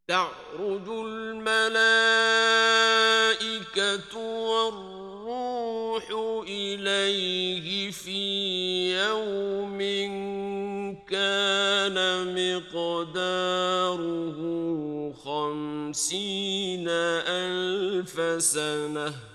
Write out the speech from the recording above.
تعرج الملائكة والروح إليه في يوم كان مقداره 50,000 سنة